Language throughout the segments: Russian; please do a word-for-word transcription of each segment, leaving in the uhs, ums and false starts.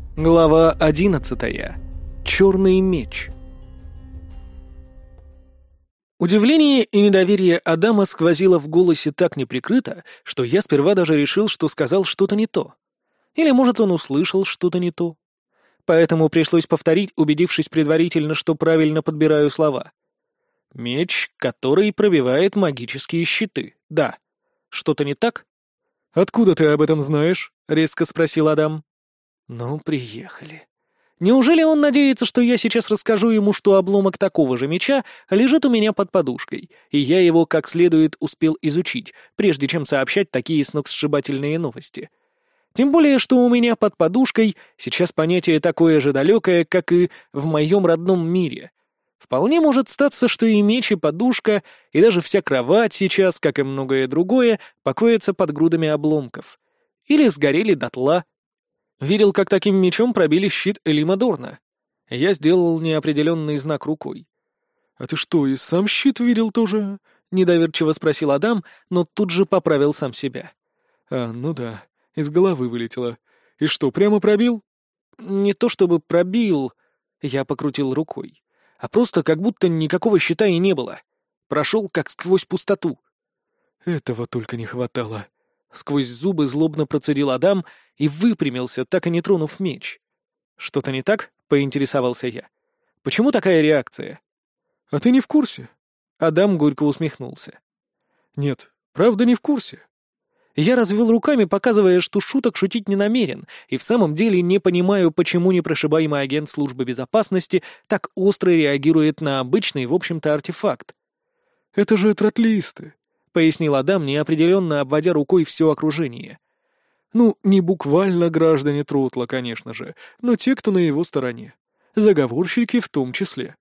Глава одиннадцатая. Черный меч. Удивление и недоверие Адама сквозило в голосе так неприкрыто, что я сперва даже решил, что сказал что-то не то. Или, может, он услышал что-то не то. Поэтому пришлось повторить, убедившись предварительно, что правильно подбираю слова. Меч, который пробивает магические щиты. Да. Что-то не так? «Откуда ты об этом знаешь?» — резко спросил Адам. «Ну, приехали. Неужели он надеется, что я сейчас расскажу ему, что обломок такого же меча лежит у меня под подушкой, и я его как следует успел изучить, прежде чем сообщать такие сногсшибательные новости? Тем более, что у меня под подушкой сейчас понятие такое же далекое, как и в моем родном мире. Вполне может статься, что и меч, и подушка, и даже вся кровать сейчас, как и многое другое, покоятся под грудами обломков. Или сгорели дотла. Видел, как таким мечом пробили щит Элима Дорна. Я сделал неопределенный знак рукой. «А ты что, и сам щит видел тоже?» — недоверчиво спросил Адам, но тут же поправил сам себя. «А, ну да, из головы вылетело. И что, прямо пробил?» «Не то чтобы пробил», — я покрутил рукой, а просто как будто никакого щита и не было. Прошел как сквозь пустоту. «Этого только не хватало», — сквозь зубы злобно процедил Адам и выпрямился, так и не тронув меч. «Что-то не так?» — поинтересовался я. «Почему такая реакция?» «А ты не в курсе?» Адам горько усмехнулся. «Нет, правда не в курсе». Я развел руками, показывая, что шуток шутить не намерен, и в самом деле не понимаю, почему непрошибаемый агент службы безопасности так остро реагирует на обычный, в общем-то, артефакт. «Это же тротлисты», — пояснил Адам, неопределенно обводя рукой все окружение. «Ну, не буквально граждане Тротла, конечно же, но те, кто на его стороне. Заговорщики в том числе».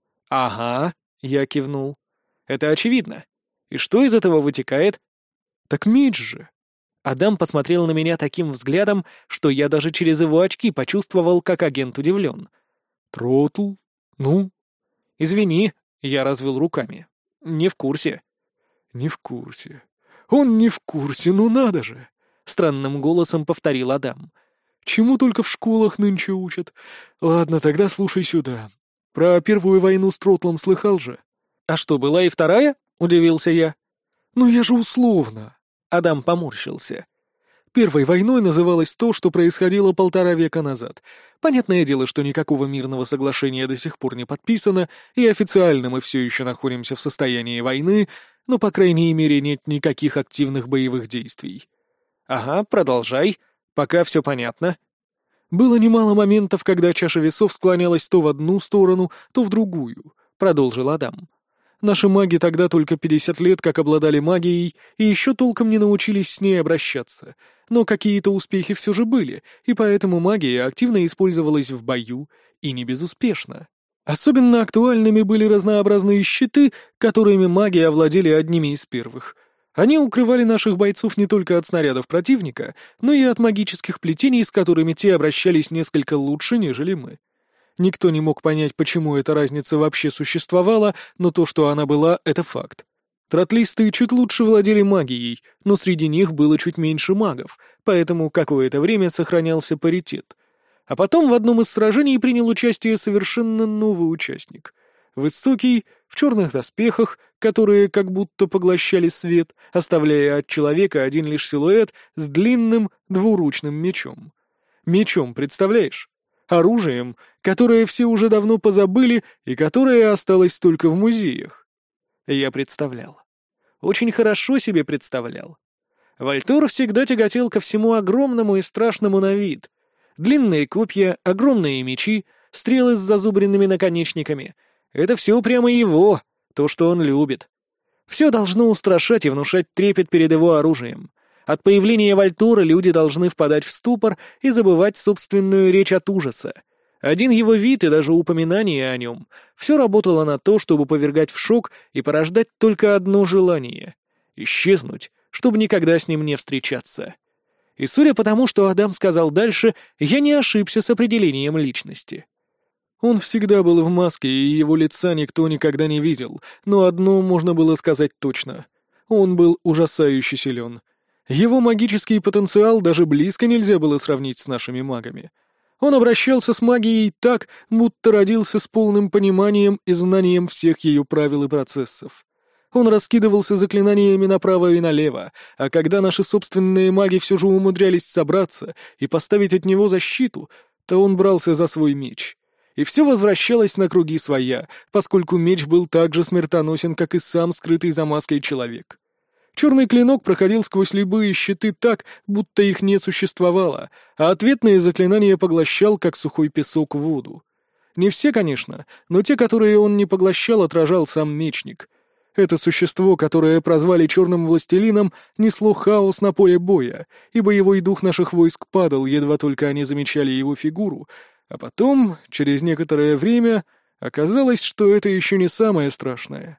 «Ага», — я кивнул. «Это очевидно. И что из этого вытекает?» «Так меч же!» Адам посмотрел на меня таким взглядом, что я даже через его очки почувствовал, как агент удивлен. «Тротл? Ну?» «Извини», — я развел руками. «Не в курсе». «Не в курсе. Он не в курсе, ну надо же!» — странным голосом повторил Адам. «Чему только в школах нынче учат. Ладно, тогда слушай сюда. Про Первую войну с Тротлом слыхал же?» «А что, была и вторая?» — удивился я. «Ну я же условно». Адам поморщился. Первой войной называлось то, что происходило полтора века назад. Понятное дело, что никакого мирного соглашения до сих пор не подписано, и официально мы все еще находимся в состоянии войны, но, по крайней мере, нет никаких активных боевых действий. Ага, продолжай, пока все понятно. Было немало моментов, когда чаша весов склонялась то в одну сторону, то в другую, продолжил Адам. Наши маги тогда только пятьдесят лет как обладали магией и еще толком не научились с ней обращаться, но какие-то успехи все же были, и поэтому магия активно использовалась в бою, и не безуспешно. Особенно актуальными были разнообразные щиты, которыми маги овладели одними из первых. Они укрывали наших бойцов не только от снарядов противника, но и от магических плетений, с которыми те обращались несколько лучше, нежели мы. Никто не мог понять, почему эта разница вообще существовала, но то, что она была, — это факт. Тротлисты чуть лучше владели магией, но среди них было чуть меньше магов, поэтому какое-то время сохранялся паритет. А потом в одном из сражений принял участие совершенно новый участник. Высокий, в черных доспехах, которые как будто поглощали свет, оставляя от человека один лишь силуэт с длинным двуручным мечом. Мечом, представляешь? Оружием, которое все уже давно позабыли и которое осталось только в музеях. Я представлял. Очень хорошо себе представлял. Вальтор всегда тяготел ко всему огромному и страшному на вид. Длинные копья, огромные мечи, стрелы с зазубренными наконечниками — это все прямо его, то, что он любит. Все должно устрашать и внушать трепет перед его оружием. От появления Вальтора люди должны впадать в ступор и забывать собственную речь от ужаса. Один его вид и даже упоминание о нем — все работало на то, чтобы повергать в шок и порождать только одно желание — исчезнуть, чтобы никогда с ним не встречаться. И судя по тому, что Адам сказал дальше, я не ошибся с определением личности. Он всегда был в маске, и его лица никто никогда не видел, но одно можно было сказать точно — он был ужасающе силен. Его магический потенциал даже близко нельзя было сравнить с нашими магами. Он обращался с магией так, будто родился с полным пониманием и знанием всех ее правил и процессов. Он раскидывался заклинаниями направо и налево, а когда наши собственные маги все же умудрялись собраться и поставить от него защиту, то он брался за свой меч. И все возвращалось на круги своя, поскольку меч был так же смертоносен, как и сам скрытый за маской человек. Черный клинок проходил сквозь любые щиты так, будто их не существовало, а ответные заклинания поглощал, как сухой песок, воду. Не все, конечно, но те, которые он не поглощал, отражал сам мечник. Это существо, которое прозвали Черным Властелином, несло хаос на поле боя, и боевой дух наших войск падал, едва только они замечали его фигуру, а потом, через некоторое время, оказалось, что это еще не самое страшное.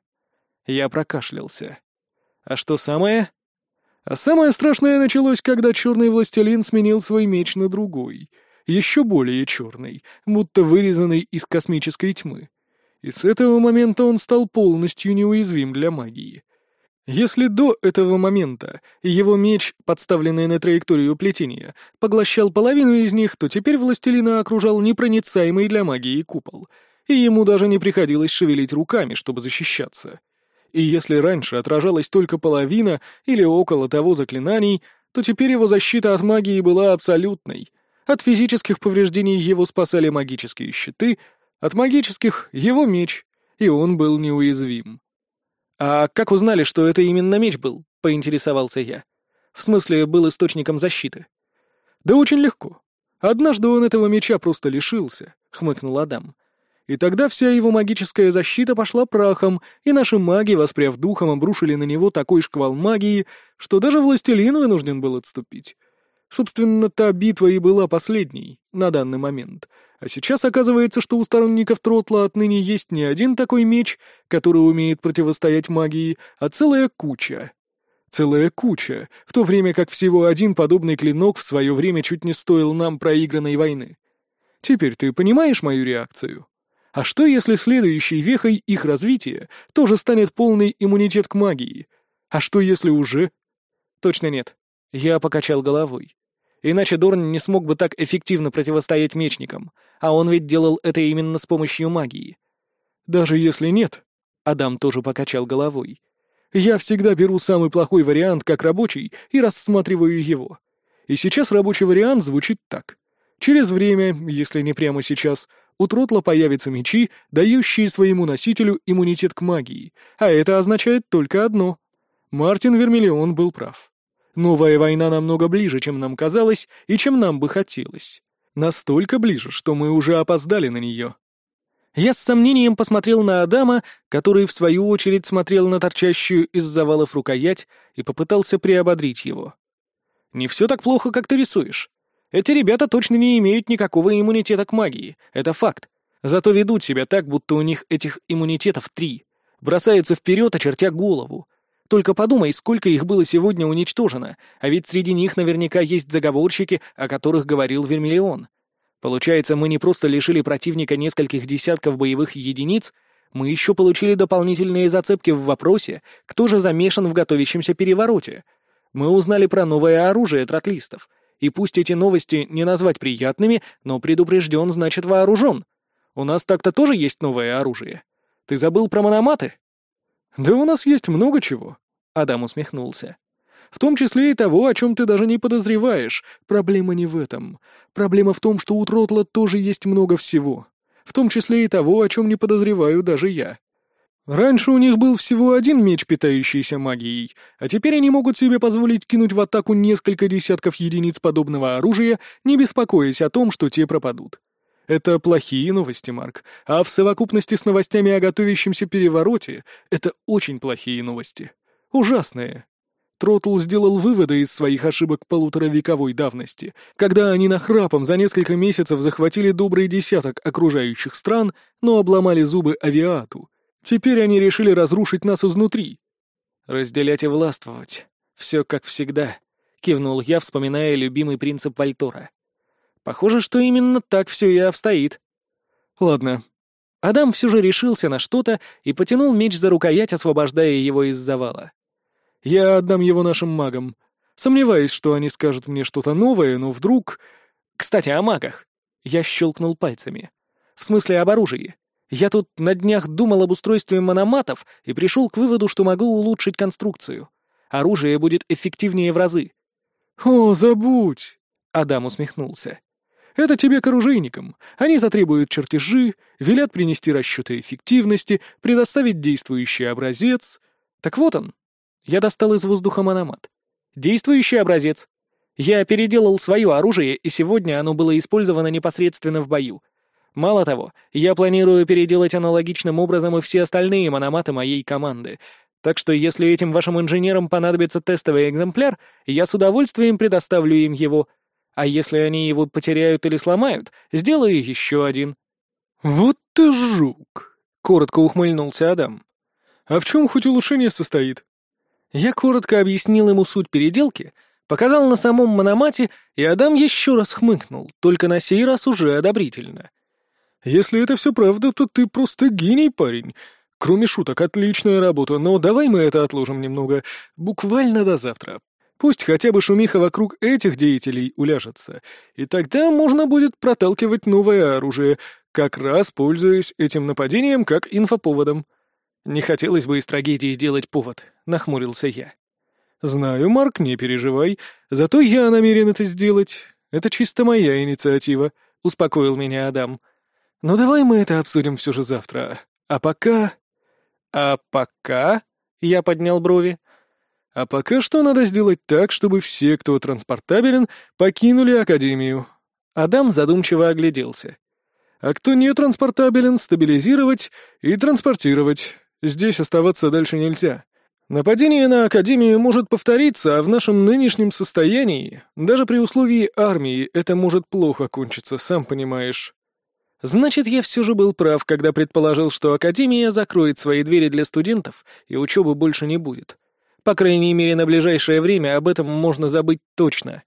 Я прокашлялся. А что самое? А самое страшное началось, когда Черный Властелин сменил свой меч на другой, еще более черный, будто вырезанный из космической тьмы. И с этого момента он стал полностью неуязвим для магии. Если до этого момента его меч, подставленный на траекторию плетения, поглощал половину из них, то теперь Властелина окружал непроницаемый для магии купол, и ему даже не приходилось шевелить руками, чтобы защищаться. И если раньше отражалась только половина или около того заклинаний, то теперь его защита от магии была абсолютной. От физических повреждений его спасали магические щиты, от магических — его меч, и он был неуязвим. «А как узнали, что это именно меч был?» — поинтересовался я. «В смысле, был источником защиты?» «Да очень легко. Однажды он этого меча просто лишился», — хмыкнул Адам. «И тогда вся его магическая защита пошла прахом, и наши маги, воспряв духом, обрушили на него такой шквал магии, что даже Властелин вынужден был отступить. Собственно, та битва и была последней на данный момент. А сейчас оказывается, что у сторонников Тротла отныне есть не один такой меч, который умеет противостоять магии, а целая куча. Целая куча, в то время как всего один подобный клинок в свое время чуть не стоил нам проигранной войны. Теперь ты понимаешь мою реакцию? А что, если следующей вехой их развития тоже станет полный иммунитет к магии? А что, если уже? Точно нет. Я покачал головой. Иначе Дорн не смог бы так эффективно противостоять мечникам, а он ведь делал это именно с помощью магии. Даже если нет, Адам тоже покачал головой. Я всегда беру самый плохой вариант как рабочий и рассматриваю его. И сейчас рабочий вариант звучит так. Через время, если не прямо сейчас, у Тротла появятся мечи, дающие своему носителю иммунитет к магии, а это означает только одно. Мартин Вермиллион был прав. Новая война намного ближе, чем нам казалось и чем нам бы хотелось. Настолько ближе, что мы уже опоздали на нее. Я с сомнением посмотрел на Адама, который, в свою очередь, смотрел на торчащую из завалов рукоять и попытался приободрить его. «Не все так плохо, как ты рисуешь. Эти ребята точно не имеют никакого иммунитета к магии, это факт. Зато ведут себя так, будто у них этих иммунитетов три. Бросаются вперед, очертя голову. Только подумай, сколько их было сегодня уничтожено, а ведь среди них наверняка есть заговорщики, о которых говорил Вермиллион. Получается, мы не просто лишили противника нескольких десятков боевых единиц, мы еще получили дополнительные зацепки в вопросе, кто же замешан в готовящемся перевороте. Мы узнали про новое оружие тротлистов, и пусть эти новости не назвать приятными, но предупрежден значит вооружен. У нас так-то тоже есть новое оружие. Ты забыл про мономаты? «Да у нас есть много чего», — Адам усмехнулся. «В том числе и того, о чем ты даже не подозреваешь. Проблема не в этом. Проблема в том, что у Тротла тоже есть много всего. В том числе и того, о чем не подозреваю даже я. Раньше у них был всего один меч, питающийся магией, а теперь они могут себе позволить кинуть в атаку несколько десятков единиц подобного оружия, не беспокоясь о том, что те пропадут. Это плохие новости, Марк, а в совокупности с новостями о готовящемся перевороте это очень плохие новости. Ужасные. Тротл сделал выводы из своих ошибок полуторавековой давности, когда они нахрапом за несколько месяцев захватили добрый десяток окружающих стран, но обломали зубы Авиату. Теперь они решили разрушить нас изнутри. «Разделять и властвовать. Все как всегда», — кивнул я, вспоминая любимый принцип Вальтора. Похоже, что именно так все и обстоит. Ладно. Адам все же решился на что-то и потянул меч за рукоять, освобождая его из завала. Я отдам его нашим магам. Сомневаюсь, что они скажут мне что-то новое, но вдруг... Кстати, о магах. Я щелкнул пальцами. В смысле об оружии. Я тут на днях думал об устройстве мономатов и пришел к выводу, что могу улучшить конструкцию. Оружие будет эффективнее в разы. «О, забудь!» — Адам усмехнулся. «Это тебе к оружейникам. Они затребуют чертежи, велят принести расчеты эффективности, предоставить действующий образец. Так вот он». Я достал из воздуха мономат. Действующий образец. Я переделал свое оружие, и сегодня оно было использовано непосредственно в бою. Мало того, я планирую переделать аналогичным образом и все остальные мономаты моей команды. Так что если этим вашим инженерам понадобится тестовый экземпляр, я с удовольствием предоставлю им его. А если они его потеряют или сломают, сделаю еще один». «Вот ты жук!» — коротко ухмыльнулся Адам. «А в чем хоть улучшение состоит?» Я коротко объяснил ему суть переделки, показал на самом мономате, и Адам еще раз хмыкнул, только на сей раз уже одобрительно. «Если это все правда, то ты просто гений, парень. Кроме шуток, отличная работа, но давай мы это отложим немного, буквально до завтра. Пусть хотя бы шумиха вокруг этих деятелей уляжется, и тогда можно будет проталкивать новое оружие, как раз пользуясь этим нападением как инфоповодом». «Не хотелось бы из трагедии делать повод», — нахмурился я. «Знаю, Марк, не переживай, зато я намерен это сделать. Это чисто моя инициатива», — успокоил меня Адам. «Но давай мы это обсудим все же завтра. А пока...» «А пока...» — я поднял брови. «А пока что надо сделать так, чтобы все, кто транспортабелен, покинули Академию». Адам задумчиво огляделся. «А кто не транспортабелен, стабилизировать и транспортировать. Здесь оставаться дальше нельзя. Нападение на Академию может повториться, а в нашем нынешнем состоянии, даже при условии армии, это может плохо кончиться, сам понимаешь». Значит, я все же был прав, когда предположил, что Академия закроет свои двери для студентов, и учебы больше не будет. По крайней мере, на ближайшее время об этом можно забыть точно.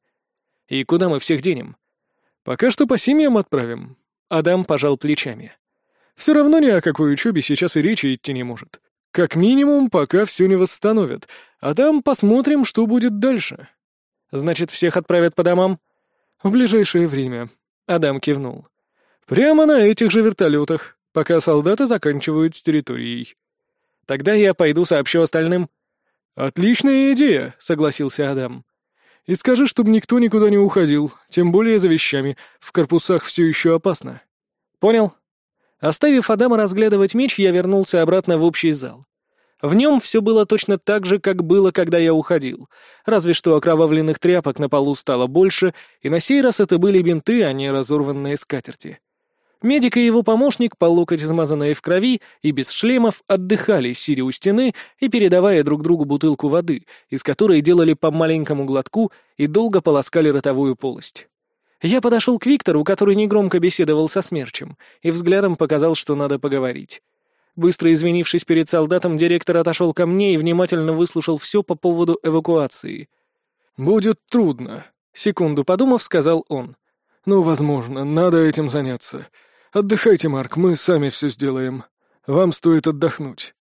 И куда мы всех денем? Пока что по семьям отправим. Адам пожал плечами. Все равно ни о какой учебе сейчас и речи идти не может. Как минимум, пока все не восстановят, а там посмотрим, что будет дальше. Значит, всех отправят по домам? В ближайшее время. Адам кивнул. Прямо на этих же вертолетах, пока солдаты заканчивают с территорией. Тогда я пойду сообщу остальным. Отличная идея, согласился Адам. И скажи, чтобы никто никуда не уходил, тем более за вещами. В корпусах все еще опасно. Понял. Оставив Адама разглядывать меч, я вернулся обратно в общий зал. В нем все было точно так же, как было, когда я уходил. Разве что окровавленных тряпок на полу стало больше, и на сей раз это были бинты, а не разорванные скатерти. Медик и его помощник, по локоть измазанные в крови и без шлемов, отдыхали, сидя у стены и передавая друг другу бутылку воды, из которой делали по маленькому глотку и долго полоскали ротовую полость. Я подошел к Виктору, который негромко беседовал со Смерчем, и взглядом показал, что надо поговорить. Быстро извинившись перед солдатом, директор отошел ко мне и внимательно выслушал все по поводу эвакуации. «Будет трудно», — секунду подумав, сказал он. «Но, возможно, надо этим заняться. Отдыхайте, Марк, мы сами все сделаем. Вам стоит отдохнуть».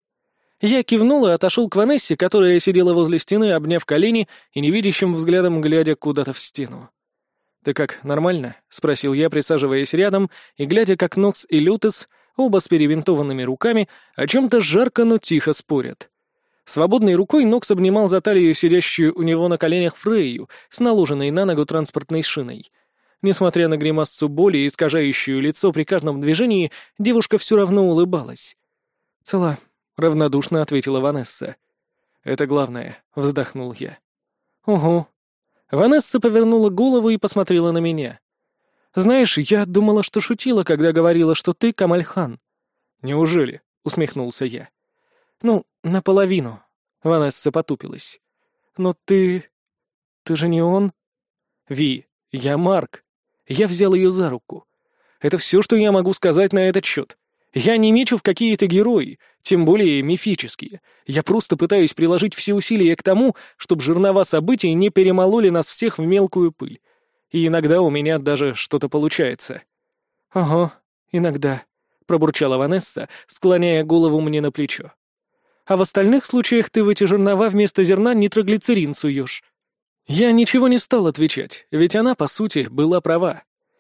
Я кивнул и отошел к Ванессе, которая сидела возле стены, обняв колени и невидящим взглядом глядя куда-то в стену. «Ты как, нормально?» — спросил я, присаживаясь рядом и глядя, как Нокс и Лютес, оба с перебинтованными руками, о чем-то жарко, но тихо спорят. Свободной рукой Нокс обнимал за талию сидящую у него на коленях Фрейю с наложенной на ногу транспортной шиной. Несмотря на гримассу боли, искажающую лицо при каждом движении, девушка все равно улыбалась. «Цела», — равнодушно ответила Ванесса. «Это главное», — вздохнул я. «Угу». Ванесса повернула голову и посмотрела на меня. «Знаешь, я думала, что шутила, когда говорила, что ты Камальхан». «Неужели?» — усмехнулся я. «Ну, наполовину». Ванесса потупилась. «Но ты... ты же не он?» «Ви, я Марк». Я взял ее за руку. «Это все, что я могу сказать на этот счет. Я не мечу в какие-то герои, тем более мифические. Я просто пытаюсь приложить все усилия к тому, чтобы жернова событий не перемололи нас всех в мелкую пыль. И иногда у меня даже что-то получается». «Ага, иногда», — пробурчала Ванесса, склоняя голову мне на плечо. «А в остальных случаях ты в эти жернова вместо зерна нитроглицерин суешь». Я ничего не стал отвечать, ведь она, по сути, была права.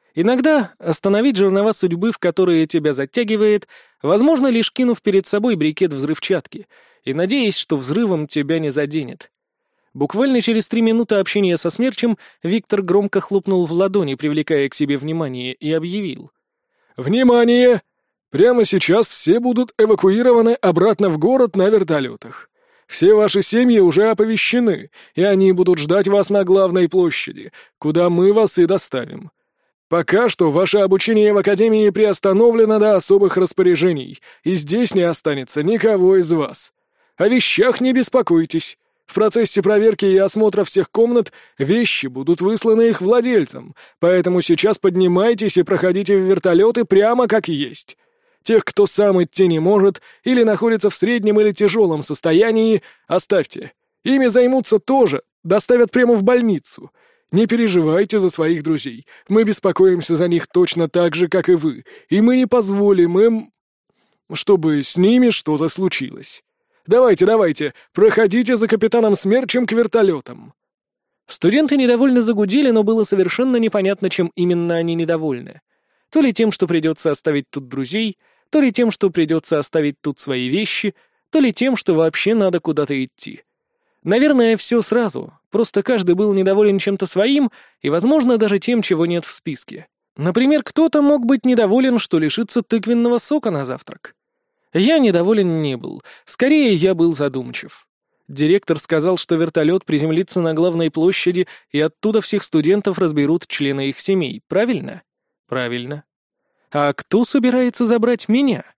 Иногда остановить жернова судьбы, в которые тебя затягивает, возможно, лишь кинув перед собой брикет взрывчатки и надеясь, что взрывом тебя не заденет. Буквально через три минуты общения со Смерчем Виктор громко хлопнул в ладони, привлекая к себе внимание, и объявил. «Внимание! Прямо сейчас все будут эвакуированы обратно в город на вертолетах. Все ваши семьи уже оповещены, и они будут ждать вас на главной площади, куда мы вас и доставим. Пока что ваше обучение в Академии приостановлено до особых распоряжений, и здесь не останется никого из вас. О вещах не беспокойтесь. В процессе проверки и осмотра всех комнат вещи будут высланы их владельцам, поэтому сейчас поднимайтесь и проходите в вертолеты прямо как есть. Тех, кто сам идти не может или находится в среднем или тяжелом состоянии, оставьте. Ими займутся тоже, доставят прямо в больницу. Не переживайте за своих друзей. Мы беспокоимся за них точно так же, как и вы, и мы не позволим им, чтобы с ними что-то случилось. Давайте, давайте, проходите за капитаном Смерчем к вертолетам». Студенты недовольно загудели, но было совершенно непонятно, чем именно они недовольны. То ли тем, что придется оставить тут друзей, то ли тем, что придется оставить тут свои вещи, то ли тем, что вообще надо куда-то идти. Наверное, все сразу, просто каждый был недоволен чем-то своим и, возможно, даже тем, чего нет в списке. Например, кто-то мог быть недоволен, что лишится тыквенного сока на завтрак. Я недоволен не был, скорее я был задумчив. Директор сказал, что вертолет приземлится на главной площади, и оттуда всех студентов разберут члены их семей, правильно? Правильно. А кто собирается забрать меня?